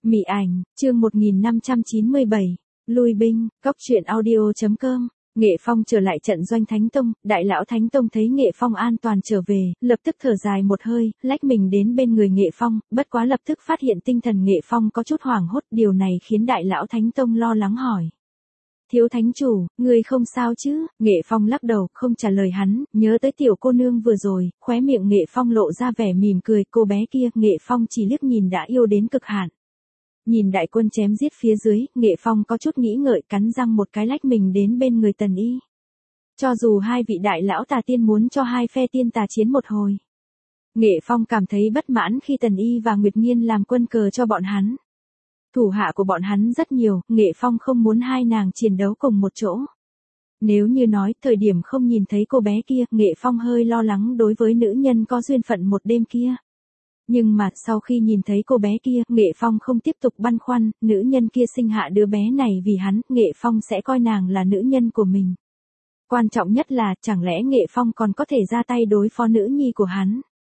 Mị ảnh, chương 1597, lui binh, cóc truyện audio.com. Nghệ Phong trở lại trận doanh Thánh Tông, đại lão Thánh Tông thấy Nghệ Phong an toàn trở về, lập tức thở dài một hơi, lách mình đến bên người Nghệ Phong, bất quá lập tức phát hiện tinh thần Nghệ Phong có chút hoảng hốt, điều này khiến đại lão Thánh Tông lo lắng hỏi. Thiếu thánh chủ, người không sao chứ? Nghệ Phong lắc đầu, không trả lời hắn, nhớ tới tiểu cô nương vừa rồi, khóe miệng Nghệ Phong lộ ra vẻ mỉm cười, cô bé kia, Nghệ Phong chỉ liếc nhìn đã yêu đến cực hạn. Nhìn đại quân chém giết phía dưới, Nghệ Phong có chút nghĩ ngợi, cắn răng một cái lách mình đến bên người Tần Y. Cho dù hai vị đại lão tà tiên muốn cho hai phe tiên tà chiến một hồi, Nghệ Phong cảm thấy bất mãn khi Tần Y và Nguyệt Nghiên làm quân cờ cho bọn hắn. Thủ hạ của bọn hắn rất nhiều, Nghệ Phong không muốn hai nàng chiến đấu cùng một chỗ. Nếu như nói, thời điểm không nhìn thấy cô bé kia, Nghệ Phong hơi lo lắng đối với nữ nhân có duyên phận một đêm kia. Nhưng mà, sau khi nhìn thấy cô bé kia, Nghệ Phong không tiếp tục băn khoăn, nữ nhân kia sinh hạ đứa bé này vì hắn, Nghệ Phong sẽ coi nàng là nữ nhân của mình. Quan trọng nhất là, chẳng lẽ Nghệ Phong còn có thể ra tay đối phó nữ nhi của hắn.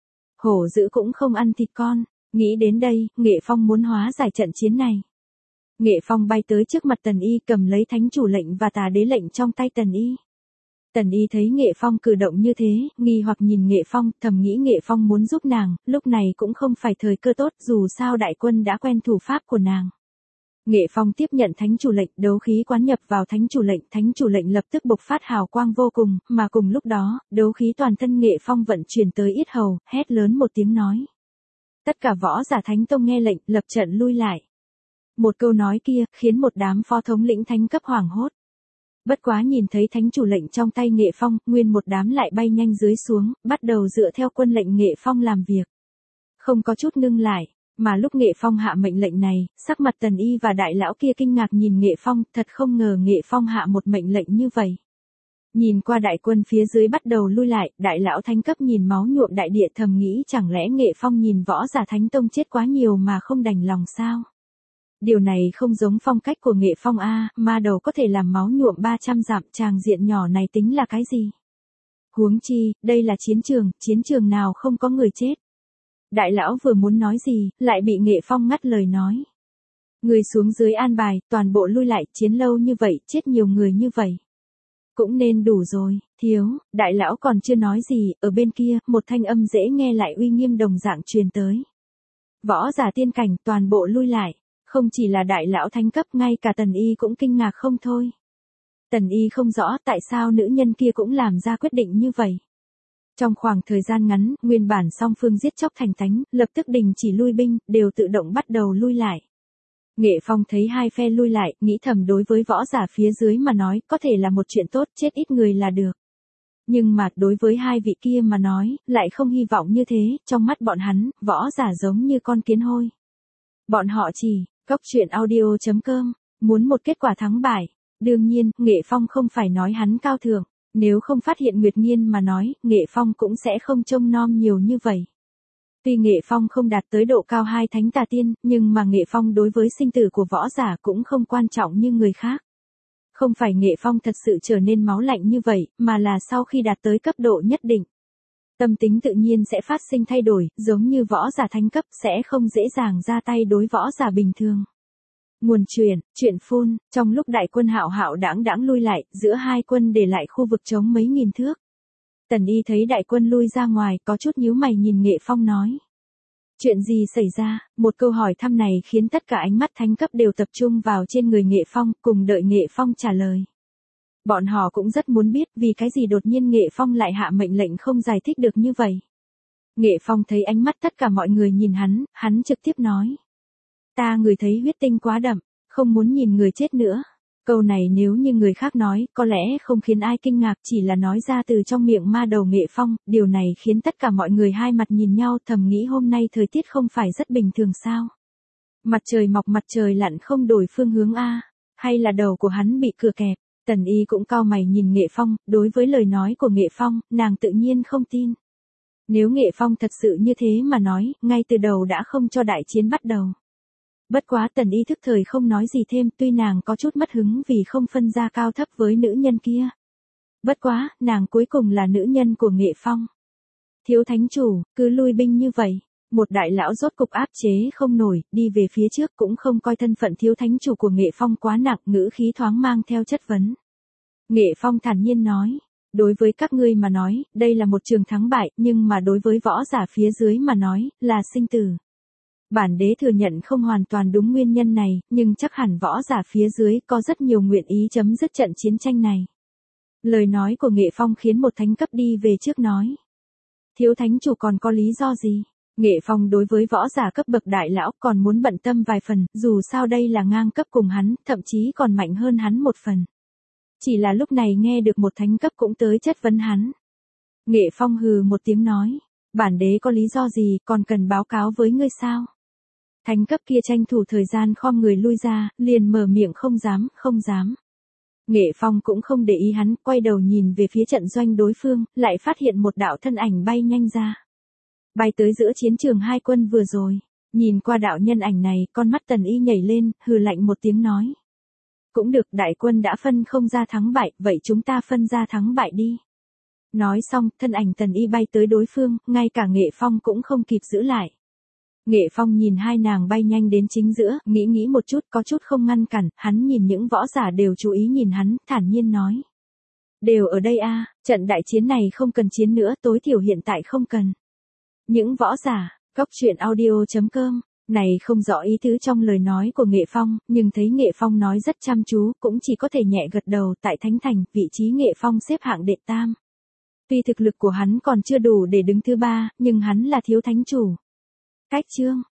Hổ dữ cũng không ăn thịt con. Nghĩ đến đây, Nghệ Phong muốn hóa giải trận chiến này. Nghệ Phong bay tới trước mặt Tần Y, cầm lấy thánh chủ lệnh và tà đế lệnh trong tay Tần Y. Tần Y thấy Nghệ Phong cử động như thế, nghi hoặc nhìn Nghệ Phong, thầm nghĩ Nghệ Phong muốn giúp nàng, lúc này cũng không phải thời cơ tốt, dù sao đại quân đã quen thủ pháp của nàng. Nghệ Phong tiếp nhận thánh chủ lệnh, đấu khí quán nhập vào thánh chủ lệnh lập tức bộc phát hào quang vô cùng, mà cùng lúc đó, đấu khí toàn thân Nghệ Phong vận chuyển tới yết hầu, hét lớn một tiếng nói. Tất cả võ giả Thánh Tông nghe lệnh, lập trận lui lại. Một câu nói kia, khiến một đám phó thống lĩnh thánh cấp hoảng hốt. Bất quá nhìn thấy thánh chủ lệnh trong tay Nghệ Phong, nguyên một đám lại bay nhanh dưới xuống, bắt đầu dựa theo quân lệnh Nghệ Phong làm việc. Không có chút ngưng lại, mà lúc Nghệ Phong hạ mệnh lệnh này, sắc mặt Tần Y và đại lão kia kinh ngạc nhìn Nghệ Phong, thật không ngờ Nghệ Phong hạ một mệnh lệnh như vậy. Nhìn qua đại quân phía dưới bắt đầu lui lại, đại lão thánh cấp nhìn máu nhuộm đại địa thầm nghĩ chẳng lẽ Nghệ Phong nhìn võ giả Thánh Tông chết quá nhiều mà không đành lòng sao? Điều này không giống phong cách của Nghệ Phong a, ma đầu có thể làm máu nhuộm 300 dặm, tràng diện nhỏ này tính là cái gì? Huống chi, đây là chiến trường nào không có người chết. Đại lão vừa muốn nói gì, lại bị Nghệ Phong ngắt lời nói. Người xuống dưới an bài, toàn bộ lui lại, chiến lâu như vậy, chết nhiều người như vậy. Cũng nên đủ rồi, thiếu, đại lão còn chưa nói gì, ở bên kia, một thanh âm dễ nghe lại uy nghiêm đồng dạng truyền tới. Võ giả tiên cảnh toàn bộ lui lại, không chỉ là đại lão thánh cấp, ngay cả Tần Y cũng kinh ngạc không thôi. Tần Y không rõ tại sao nữ nhân kia cũng làm ra quyết định như vậy. Trong khoảng thời gian ngắn, nguyên bản song phương giết chóc thành tánh, lập tức đình chỉ lui binh, đều tự động bắt đầu lui lại. Nghệ Phong thấy hai phe lui lại, nghĩ thầm đối với võ giả phía dưới mà nói, có thể là một chuyện tốt, chết ít người là được. Nhưng mà, đối với hai vị kia mà nói, lại không hy vọng như thế, trong mắt bọn hắn, võ giả giống như con kiến hôi. Bọn họ chỉ, cóc truyện audio.com, muốn một kết quả thắng bại. Đương nhiên, Nghệ Phong không phải nói hắn cao thượng, nếu không phát hiện Nguyệt Nghiên mà nói, Nghệ Phong cũng sẽ không trông nom nhiều như vậy. Tuy Nghệ Phong không đạt tới độ cao hai thánh tà tiên, nhưng mà Nghệ Phong đối với sinh tử của võ giả cũng không quan trọng như người khác. Không phải Nghệ Phong thật sự trở nên máu lạnh như vậy, mà là sau khi đạt tới cấp độ nhất định. Tâm tính tự nhiên sẽ phát sinh thay đổi, giống như võ giả thánh cấp sẽ không dễ dàng ra tay đối võ giả bình thường. Nguồn chuyện phun, trong lúc đại quân hạo hạo đãng đãng lui lại, giữa hai quân để lại khu vực trống mấy nghìn thước. Tần Y thấy đại quân lui ra ngoài, có chút nhíu mày nhìn Nghệ Phong nói. Chuyện gì xảy ra? Một câu hỏi thăm này khiến tất cả ánh mắt thánh cấp đều tập trung vào trên người Nghệ Phong, cùng đợi Nghệ Phong trả lời. Bọn họ cũng rất muốn biết vì cái gì đột nhiên Nghệ Phong lại hạ mệnh lệnh không giải thích được như vậy. Nghệ Phong thấy ánh mắt tất cả mọi người nhìn hắn trực tiếp nói. Ta người thấy huyết tinh quá đậm, không muốn nhìn người chết nữa. Câu này nếu như người khác nói, có lẽ không khiến ai kinh ngạc, chỉ là nói ra từ trong miệng ma đầu Nghệ Phong, điều này khiến tất cả mọi người hai mặt nhìn nhau, thầm nghĩ hôm nay thời tiết không phải rất bình thường sao. Mặt trời mọc mặt trời lặn không đổi phương hướng a, hay là đầu của hắn bị cửa kẹp. Tần Y cũng cau mày nhìn Nghệ Phong, đối với lời nói của Nghệ Phong, nàng tự nhiên không tin. Nếu Nghệ Phong thật sự như thế mà nói, ngay từ đầu đã không cho đại chiến bắt đầu. Bất quá Tần Y thức thời không nói gì thêm, tuy nàng có chút mất hứng vì không phân ra cao thấp với nữ nhân kia. Bất quá, nàng cuối cùng là nữ nhân của Nghệ Phong. Thiếu thánh chủ, cứ lui binh như vậy. Một đại lão rốt cục áp chế không nổi, đi về phía trước cũng không coi thân phận thiếu thánh chủ của Nghệ Phong quá nặng, ngữ khí thoáng mang theo chất vấn. Nghệ Phong thản nhiên nói, đối với các ngươi mà nói, đây là một trường thắng bại, nhưng mà đối với võ giả phía dưới mà nói, là sinh tử. Bản đế thừa nhận không hoàn toàn đúng nguyên nhân này, nhưng chắc hẳn võ giả phía dưới có rất nhiều nguyện ý chấm dứt trận chiến tranh này. Lời nói của Nghệ Phong khiến một thánh cấp đi về trước nói. Thiếu thánh chủ còn có lý do gì? Nghệ Phong đối với võ giả cấp bậc đại lão còn muốn bận tâm vài phần, dù sao đây là ngang cấp cùng hắn, thậm chí còn mạnh hơn hắn một phần. Chỉ là lúc này nghe được một thánh cấp cũng tới chất vấn hắn. Nghệ Phong hừ một tiếng nói, bản đế có lý do gì còn cần báo cáo với ngươi sao? Thánh cấp kia tranh thủ thời gian khom người lui ra, liền mở miệng không dám. Nghệ Phong cũng không để ý hắn, quay đầu nhìn về phía trận doanh đối phương, lại phát hiện một đạo thân ảnh bay nhanh ra. Bay tới giữa chiến trường hai quân vừa rồi. Nhìn qua đạo nhân ảnh này, con mắt Tần Y nhảy lên, hừ lạnh một tiếng nói. Cũng được, đại quân đã phân không ra thắng bại, vậy chúng ta phân ra thắng bại đi. Nói xong, thân ảnh Tần Y bay tới đối phương, ngay cả Nghệ Phong cũng không kịp giữ lại. Nghệ Phong nhìn hai nàng bay nhanh đến chính giữa, nghĩ một chút, có chút không ngăn cản, hắn nhìn những võ giả đều chú ý nhìn hắn, thản nhiên nói. Đều ở đây a, trận đại chiến này không cần chiến nữa, tối thiểu hiện tại không cần. Những võ giả, góc truyện audio.com, này không rõ ý tứ trong lời nói của Nghệ Phong, nhưng thấy Nghệ Phong nói rất chăm chú, cũng chỉ có thể nhẹ gật đầu. Tại Thánh Thành, vị trí Nghệ Phong xếp hạng đệ tam. Tuy thực lực của hắn còn chưa đủ để đứng thứ ba, nhưng hắn là thiếu thánh chủ. Cách chương